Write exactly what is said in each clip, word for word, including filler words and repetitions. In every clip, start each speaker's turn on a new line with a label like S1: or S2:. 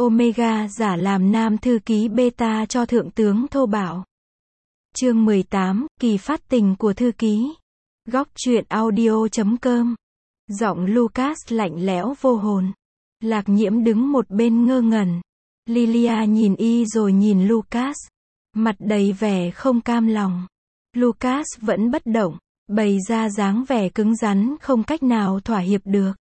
S1: Omega giả làm nam thư ký beta cho thượng tướng thô bạo. Chương mười tám, kỳ phát tình của thư ký. Góc truyện audio chấm com. Giọng Lucas lạnh lẽo vô hồn. Lạc Nhiễm đứng một bên ngơ ngẩn. Lilia nhìn y rồi nhìn Lucas. Mặt đầy vẻ không cam lòng. Lucas vẫn bất động, bày ra dáng vẻ cứng rắn không cách nào thỏa hiệp được.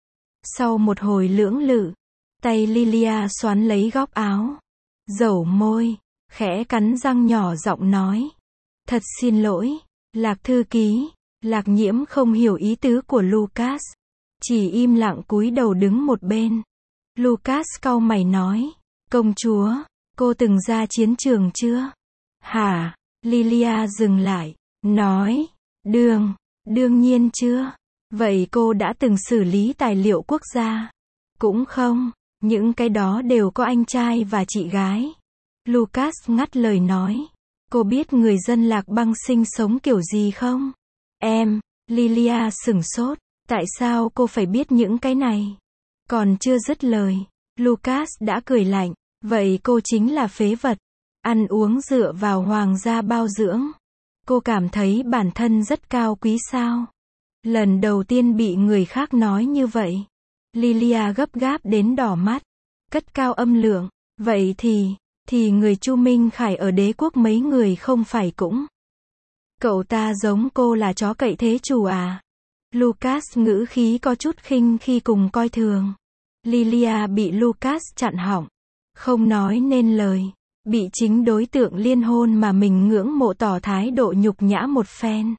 S1: Sau một hồi lưỡng lự, tay Lilia xoắn lấy góc áo. Dẩu môi, khẽ cắn răng nhỏ giọng nói. Thật xin lỗi, Lạc thư ký. Lạc Nhiễm không hiểu ý tứ của Lucas. Chỉ im lặng cúi đầu đứng một bên. Lucas cau mày nói. Công chúa, cô từng ra chiến trường chưa? Hả? Lilia dừng lại, nói. Đương, đương nhiên chưa. Vậy cô đã từng xử lý tài liệu quốc gia? Cũng không, những cái đó đều có anh trai và chị gái. Lucas ngắt lời nói. Cô biết người dân Lạc Băng sinh sống kiểu gì không? Em, Lilia sửng sốt. Tại sao cô phải biết những cái này? Còn chưa dứt lời, Lucas đã cười lạnh. Vậy cô chính là phế vật. Ăn uống dựa vào hoàng gia bao dưỡng. Cô cảm thấy bản thân rất cao quý sao? Lần đầu tiên bị người khác nói như vậy. Lilia gấp gáp đến đỏ mắt. Cất cao âm lượng. Vậy thì, thì người Chu Minh Khải ở đế quốc mấy người không phải cũng. Cậu ta giống cô là chó cậy thế chủ à? Lucas ngữ khí có chút khinh khi cùng coi thường. Lilia bị Lucas chặn họng. Không nói nên lời. Bị chính đối tượng liên hôn mà mình ngưỡng mộ tỏ thái độ nhục nhã một phen.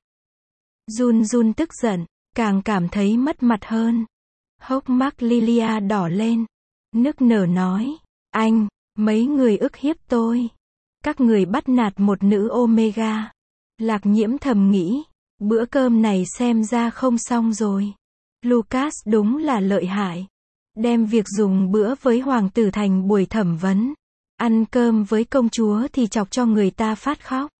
S1: Jun Jun tức giận, càng cảm thấy mất mặt hơn. Hốc mắt Lilia đỏ lên. Nức nở nói. Anh, mấy người ức hiếp tôi. Các người bắt nạt một nữ Omega. Lạc Nhiễm thầm nghĩ. Bữa cơm này xem ra không xong rồi. Lucas đúng là lợi hại. Đem việc dùng bữa với hoàng tử thành buổi thẩm vấn. Ăn cơm với công chúa thì chọc cho người ta phát khóc.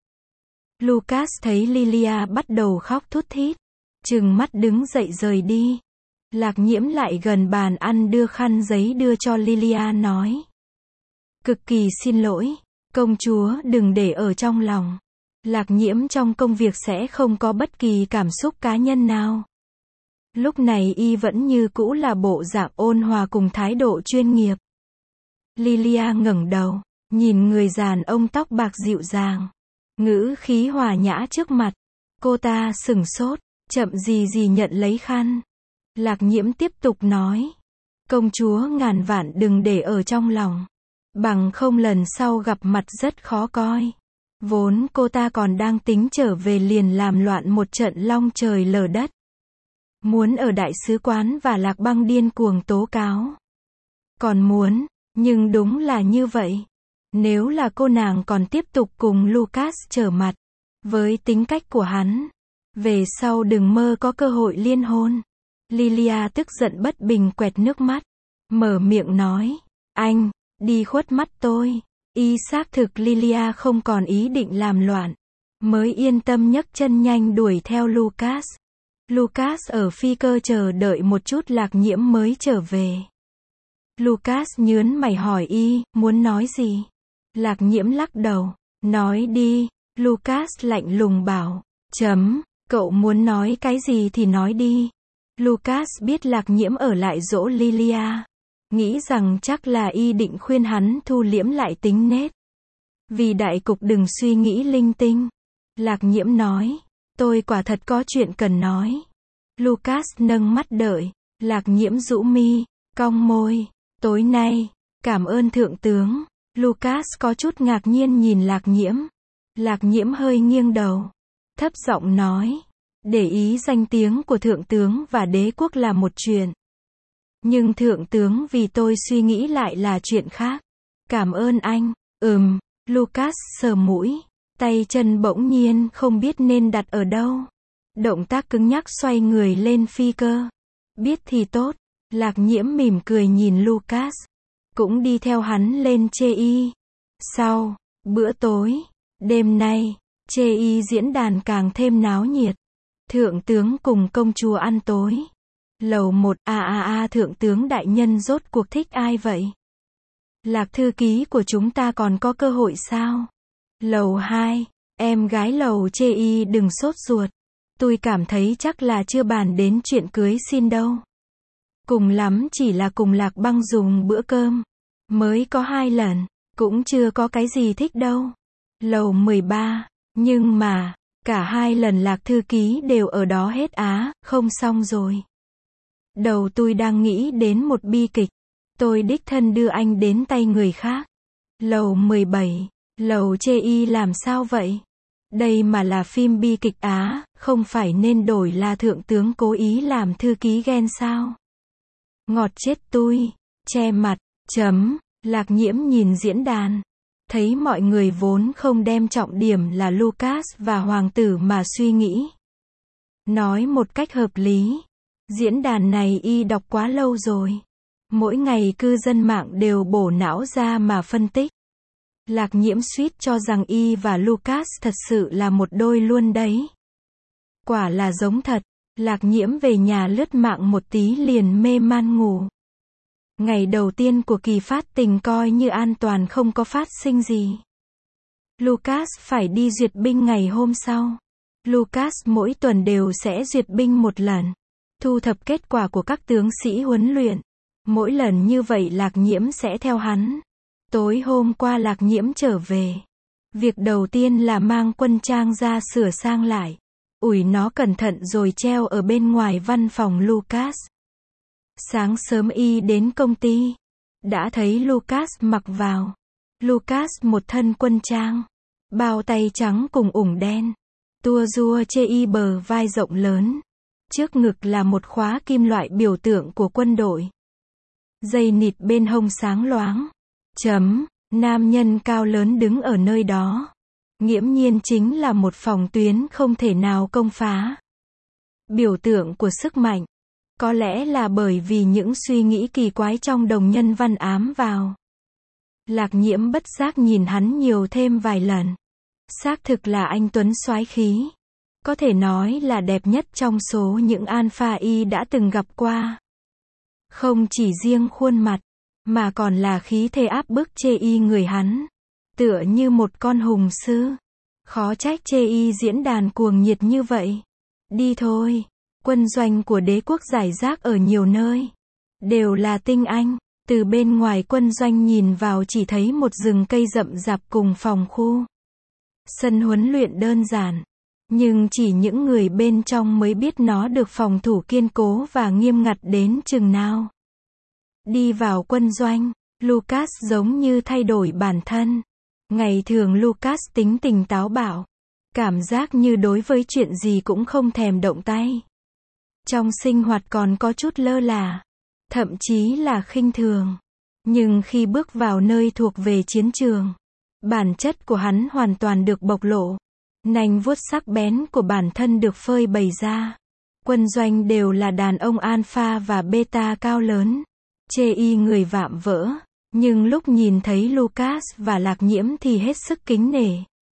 S1: Lucas thấy Lilia bắt đầu khóc thút thít. Trừng mắt đứng dậy rời đi. Lạc Nhiễm lại gần bàn ăn đưa khăn giấy đưa cho Lilia nói. Cực kỳ xin lỗi. Công chúa đừng để ở trong lòng. Lạc Nhiễm trong công việc sẽ không có bất kỳ cảm xúc cá nhân nào. Lúc này y vẫn như cũ là bộ dạng ôn hòa cùng thái độ chuyên nghiệp. Lilia ngẩng đầu, nhìn người đàn ông tóc bạc dịu dàng, ngữ khí hòa nhã trước mặt. Cô ta sửng sốt, chậm gì gì nhận lấy khăn. Lạc Nhiễm tiếp tục nói. Công chúa ngàn vạn đừng để ở trong lòng. Bằng không lần sau gặp mặt rất khó coi. Vốn cô ta còn đang tính trở về liền làm loạn một trận long trời lở đất. Muốn ở đại sứ quán và Lạc Băng điên cuồng tố cáo. Còn muốn, nhưng đúng là như vậy. Nếu là cô nàng còn tiếp tục cùng Lucas trở mặt. Với tính cách của hắn. Về sau đừng mơ có cơ hội liên hôn. Lilia tức giận bất bình quẹt nước mắt. Mở miệng nói. Anh, đi khuất mắt tôi. Y xác thực Lilia không còn ý định làm loạn. Mới yên tâm nhấc chân nhanh đuổi theo Lucas. Lucas ở phi cơ chờ đợi một chút Lạc Nhiễm mới trở về. Lucas nhớn mày hỏi y, muốn nói gì? Lạc Nhiễm lắc đầu. Nói đi. Lucas lạnh lùng bảo. Chấm, cậu muốn nói cái gì thì nói đi. Lucas biết Lạc Nhiễm ở lại dỗ Lilia. Nghĩ rằng chắc là y định khuyên hắn thu liễm lại tính nết. Vì đại cục đừng suy nghĩ linh tinh. Lạc Nhiễm nói. Tôi quả thật có chuyện cần nói. Lucas nâng mắt đợi. Lạc Nhiễm rũ mi, cong môi. Tối nay, cảm ơn thượng tướng. Lucas có chút ngạc nhiên nhìn Lạc Nhiễm. Lạc Nhiễm hơi nghiêng đầu. Thấp giọng nói. Để ý danh tiếng của thượng tướng và đế quốc là một chuyện. Nhưng thượng tướng vì tôi suy nghĩ lại là chuyện khác. Cảm ơn anh. Ừm, Lucas sờ mũi. Tay chân bỗng nhiên không biết nên đặt ở đâu. Động tác cứng nhắc xoay người lên phi cơ. Biết thì tốt. Lạc Nhiễm mỉm cười nhìn Lucas. Cũng đi theo hắn lên chê y. Sau bữa tối, đêm nay, chê y diễn đàn càng thêm náo nhiệt. Thượng tướng cùng công chúa ăn tối. Lầu một, a a a thượng tướng đại nhân rốt cuộc thích ai vậy? Lạc thư ký của chúng ta còn có cơ hội sao? Lầu hai, em gái Lầu chê y đừng sốt ruột. Tôi cảm thấy chắc là chưa bàn đến chuyện cưới xin đâu. Cùng lắm chỉ là cùng Lạc Băng dùng bữa cơm. Mới có hai lần, cũng chưa có cái gì thích đâu. Lầu mười ba, nhưng mà, cả hai lần Lạc thư ký đều ở đó hết á, không xong rồi. Đầu tôi đang nghĩ đến một bi kịch. Tôi đích thân đưa anh đến tay người khác. Lầu mười bảy, Lầu chê y làm sao vậy? Đây mà là phim bi kịch á, không phải nên đổi là thượng tướng cố ý làm thư ký ghen sao? Ngọt chết tôi, che mặt, chấm, Lạc Nhiễm nhìn diễn đàn. Thấy mọi người vốn không đem trọng điểm là Lucas và hoàng tử mà suy nghĩ. Nói một cách hợp lý. Diễn đàn này y đọc quá lâu rồi. Mỗi ngày cư dân mạng đều bổ não ra mà phân tích. Lạc Nhiễm suýt cho rằng y và Lucas thật sự là một đôi luôn đấy. Quả là giống thật. Lạc Nhiễm về nhà lướt mạng một tí liền mê man ngủ. Ngày đầu tiên của kỳ phát tình coi như an toàn không có phát sinh gì. Lucas phải đi duyệt binh ngày hôm sau. Lucas mỗi tuần đều sẽ duyệt binh một lần. Thu thập kết quả của các tướng sĩ huấn luyện. Mỗi lần như vậy Lạc Nhiễm sẽ theo hắn. Tối hôm qua Lạc Nhiễm trở về. Việc đầu tiên là mang quân trang ra sửa sang lại. Ủi nó cẩn thận rồi treo ở bên ngoài văn phòng Lucas. Sáng sớm y đến công ty. Đã thấy Lucas mặc vào. Lucas một thân quân trang. Bao tay trắng cùng ủng đen. Tua rua chê y bờ vai rộng lớn. Trước ngực là một khóa kim loại biểu tượng của quân đội. Dây nịt bên hông sáng loáng. Chấm, nam nhân cao lớn đứng ở nơi đó. Nghiễm nhiên chính là một phòng tuyến không thể nào công phá. Biểu tượng của sức mạnh. Có lẽ là bởi vì những suy nghĩ kỳ quái trong đồng nhân văn ám vào. Lạc Nhiễm bất giác nhìn hắn nhiều thêm vài lần. Xác thực là anh tuấn soái khí. Có thể nói là đẹp nhất trong số những alpha y đã từng gặp qua. Không chỉ riêng khuôn mặt, mà còn là khí thế áp bức chê y người hắn. Tựa như một con hùng sư. Khó trách chê y diễn đàn cuồng nhiệt như vậy. Đi thôi. Quân doanh của đế quốc rải rác ở nhiều nơi. Đều là tinh anh. Từ bên ngoài quân doanh nhìn vào chỉ thấy một rừng cây rậm rạp cùng phòng khu. Sân huấn luyện đơn giản. Nhưng chỉ những người bên trong mới biết nó được phòng thủ kiên cố và nghiêm ngặt đến chừng nào. Đi vào quân doanh, Lucas giống như thay đổi bản thân. Ngày thường Lucas tính tình táo bạo. Cảm giác như đối với chuyện gì cũng không thèm động tay. Trong sinh hoạt còn có chút lơ là. Thậm chí là khinh thường. Nhưng khi bước vào nơi thuộc về chiến trường, bản chất của hắn hoàn toàn được bộc lộ. Nanh vuốt sắc bén của bản thân được phơi bày ra. Quân doanh đều là đàn ông alpha và beta cao lớn. Chê y người vạm vỡ. Nhưng lúc nhìn thấy Lucas và Lạc Nhiễm thì hết sức kính nể.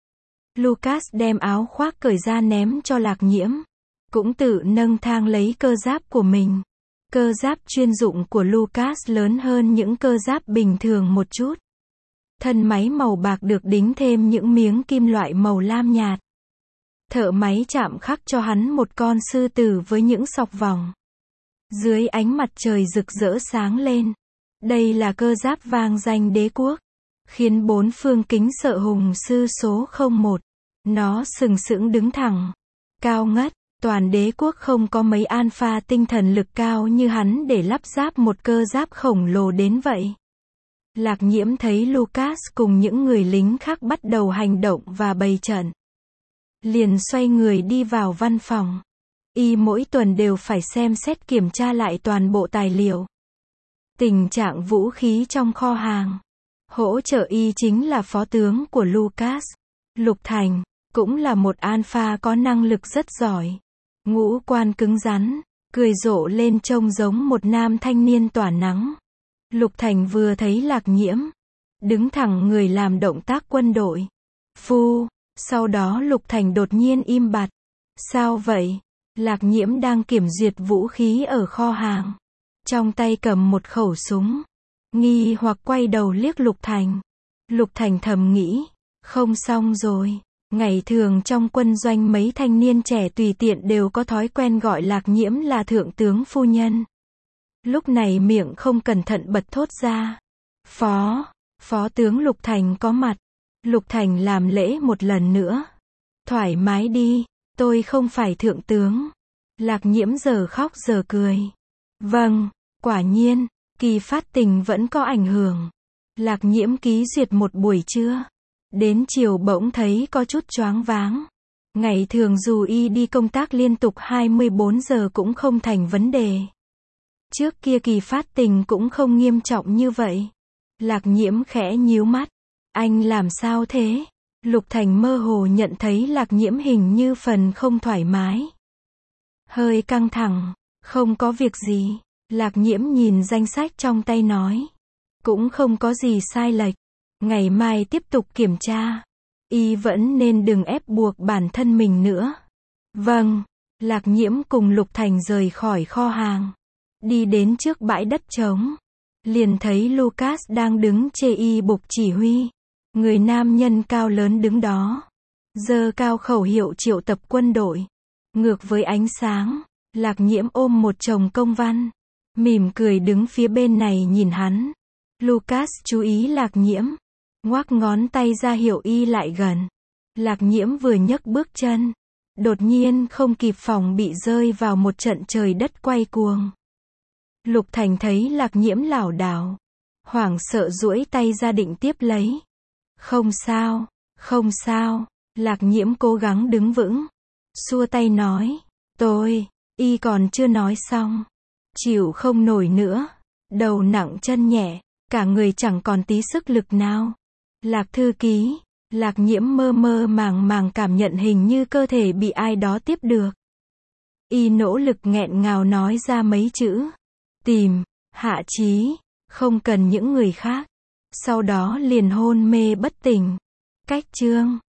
S1: Lucas đem áo khoác cởi ra ném cho Lạc Nhiễm. Cũng tự nâng thang lấy cơ giáp của mình. Cơ giáp chuyên dụng của Lucas lớn hơn những cơ giáp bình thường một chút. Thân máy màu bạc được đính thêm những miếng kim loại màu lam nhạt. Thợ máy chạm khắc cho hắn một con sư tử với những sọc vòng. Dưới ánh mặt trời rực rỡ sáng lên. Đây là cơ giáp vang danh đế quốc. Khiến bốn phương kính sợ hùng sư số không một. Nó sừng sững đứng thẳng. Cao ngất. Toàn đế quốc không có mấy alpha tinh thần lực cao như hắn để lắp ráp một cơ giáp khổng lồ đến vậy. Lạc Nhiễm thấy Lucas cùng những người lính khác bắt đầu hành động và bày trận. Liền xoay người đi vào văn phòng. Y mỗi tuần đều phải xem xét kiểm tra lại toàn bộ tài liệu. Tình trạng vũ khí trong kho hàng. Hỗ trợ y chính là phó tướng của Lucas. Lục Thành, cũng là một alpha có năng lực rất giỏi. Ngũ quan cứng rắn, cười rộ lên trông giống một nam thanh niên tỏa nắng. Lục Thành vừa thấy Lạc Nhiễm, đứng thẳng người làm động tác quân đội. Phu, sau đó Lục Thành đột nhiên im bặt. Sao vậy? Lạc Nhiễm đang kiểm duyệt vũ khí ở kho hàng. Trong tay cầm một khẩu súng. nghi hoặc quay đầu liếc Lục Thành. Lục Thành thầm nghĩ, không xong rồi. Ngày thường trong quân doanh mấy thanh niên trẻ tùy tiện đều có thói quen gọi Lạc Nhiễm là thượng tướng phu nhân. Lúc này miệng không cẩn thận bật thốt ra. Phó, phó tướng Lục Thành có mặt. Lục Thành làm lễ một lần nữa. Thoải mái đi, tôi không phải thượng tướng. Lạc Nhiễm giờ khóc giờ cười. Vâng, quả nhiên, kỳ phát tình vẫn có ảnh hưởng. Lạc Nhiễm ký duyệt một buổi trưa. Đến chiều bỗng thấy có chút choáng váng. Ngày thường dù y đi công tác liên tục hai mươi bốn giờ cũng không thành vấn đề. Trước kia kỳ phát tình cũng không nghiêm trọng như vậy. Lạc Nhiễm khẽ nhíu mắt. Anh làm sao thế? Lục Thành mơ hồ nhận thấy Lạc Nhiễm hình như phần không thoải mái. Hơi căng thẳng. Không có việc gì. Lạc Nhiễm nhìn danh sách trong tay nói. Cũng không có gì sai lệch. Ngày mai tiếp tục kiểm tra. Y vẫn nên đừng ép buộc bản thân mình nữa. Vâng. Lạc Nhiễm cùng Lục Thành rời khỏi kho hàng. Đi đến trước bãi đất trống. Liền thấy Lucas đang đứng chê y bục chỉ huy. Người nam nhân cao lớn đứng đó. Giơ cao khẩu hiệu triệu tập quân đội. Ngược với ánh sáng, Lạc Nhiễm ôm một chồng công văn. Mỉm cười đứng phía bên này nhìn hắn. Lucas chú ý Lạc Nhiễm. Ngoắc ngón tay ra hiệu y lại gần. Lạc Nhiễm vừa nhấc bước chân. Đột nhiên không kịp phòng bị rơi vào một trận trời đất quay cuồng. Lục Thành thấy Lạc Nhiễm lảo đảo. Hoảng sợ duỗi tay ra định tiếp lấy. Không sao, không sao. Lạc Nhiễm cố gắng đứng vững. Xua tay nói. Tôi, y còn chưa nói xong. Chịu không nổi nữa. Đầu nặng chân nhẹ. Cả người chẳng còn tí sức lực nào. Lạc thư ký. Lạc Nhiễm mơ mơ màng màng cảm nhận hình như cơ thể bị ai đó tiếp được. Y nỗ lực nghẹn ngào nói ra mấy chữ. Tìm, Hạ Chí, không cần những người khác. Sau đó liền hôn mê bất tỉnh. Cách chương